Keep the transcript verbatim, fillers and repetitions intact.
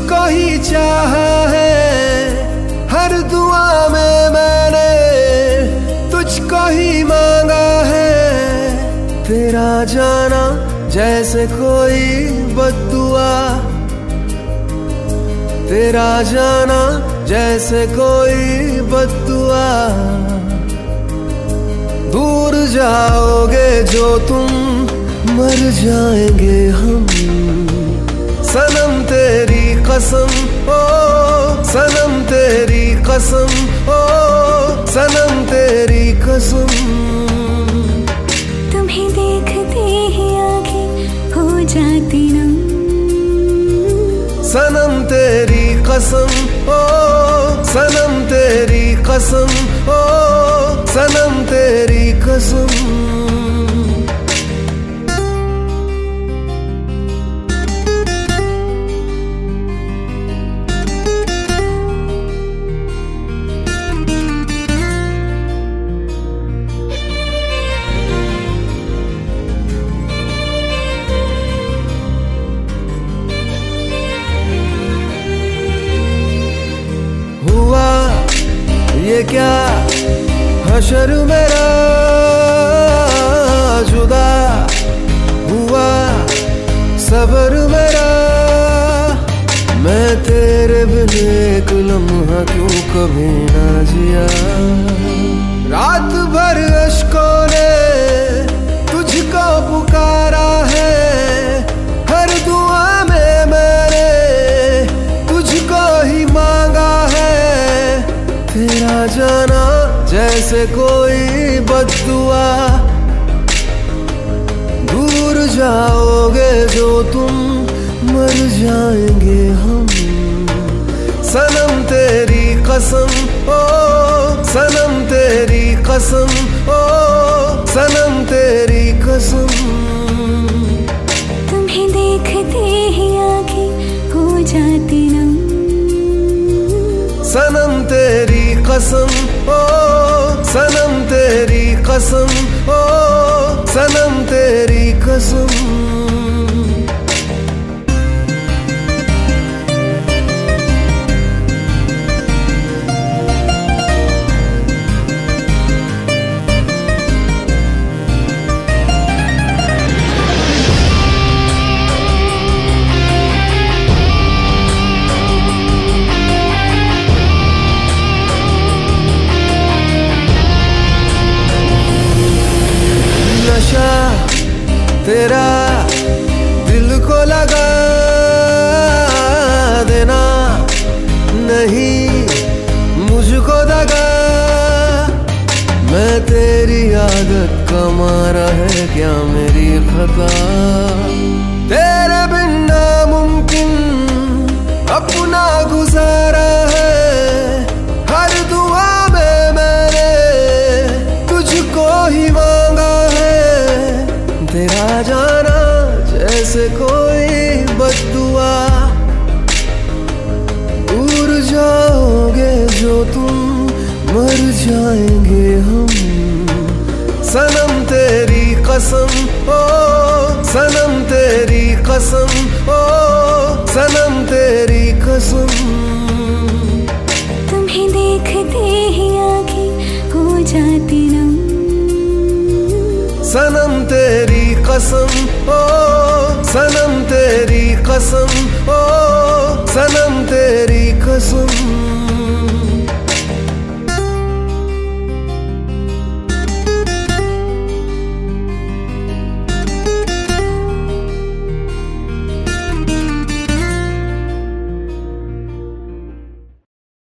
तुझको ही चाहा है, हर दुआ में मैंने तुझको ही मांगा है। तेरा जाना जैसे कोई बद्दुआ, तेरा जाना जैसे कोई बद्दुआ। दूर जाओगे जो तुम, मर जाएंगे हम। सनम तेरी कसम, ओ सनम तेरी कसम, ओ सनम तेरी कसम। तुम्हें देखते ही आंखें हो जाती नम। सनम तेरी कसम, ओ सनम तेरी कसम, ओ सनम तेरी कसम। हुआ ये क्या हशर मेरा, जुदा हुआ सबर मेरा। मैं तेरे बिन एक लम्हा क्यों कभी ना जिया। रात भर अश्कों ने तुझको पुकारा है, हर दुआ में मैंने तुझको ही मांगा है। तेरा जाना जैसे कोई बद्दुआ, दूर जाओगे जो तुम, मर जाएंगे हम। सनम तेरी कसम, ओ सनम तेरी कसम, ओ सनम तेरी कसम। तुम्हें देखते ही आंखें हो जाती नम। सनम तेरी कसम, ओ सनम तेरी कसम, ओ सनम तेरी कसम। नशा तेरा दिल को लगा देना, नहीं मुझको दगा। मैं तेरी आदत का मारा है क्या मेरी खता। तेरे बिन नामुमकिन अपना गुजारा है, हर दुआ में मैंने तुझको ही मांगा है। तेरा जाना जैसे कोई बद्दुआ, दूर जाओगे जो तुम, मर जाएंगे हम। सनम तेरी कसम, ओ सनम तेरी कसम, ओ सनम तेरी कसम। तुम्हें देखते ही आंखें हो जाती नम। सनम तेरी कसम, ओ सनम तेरी कसम, ओ सनम तेरी कसम।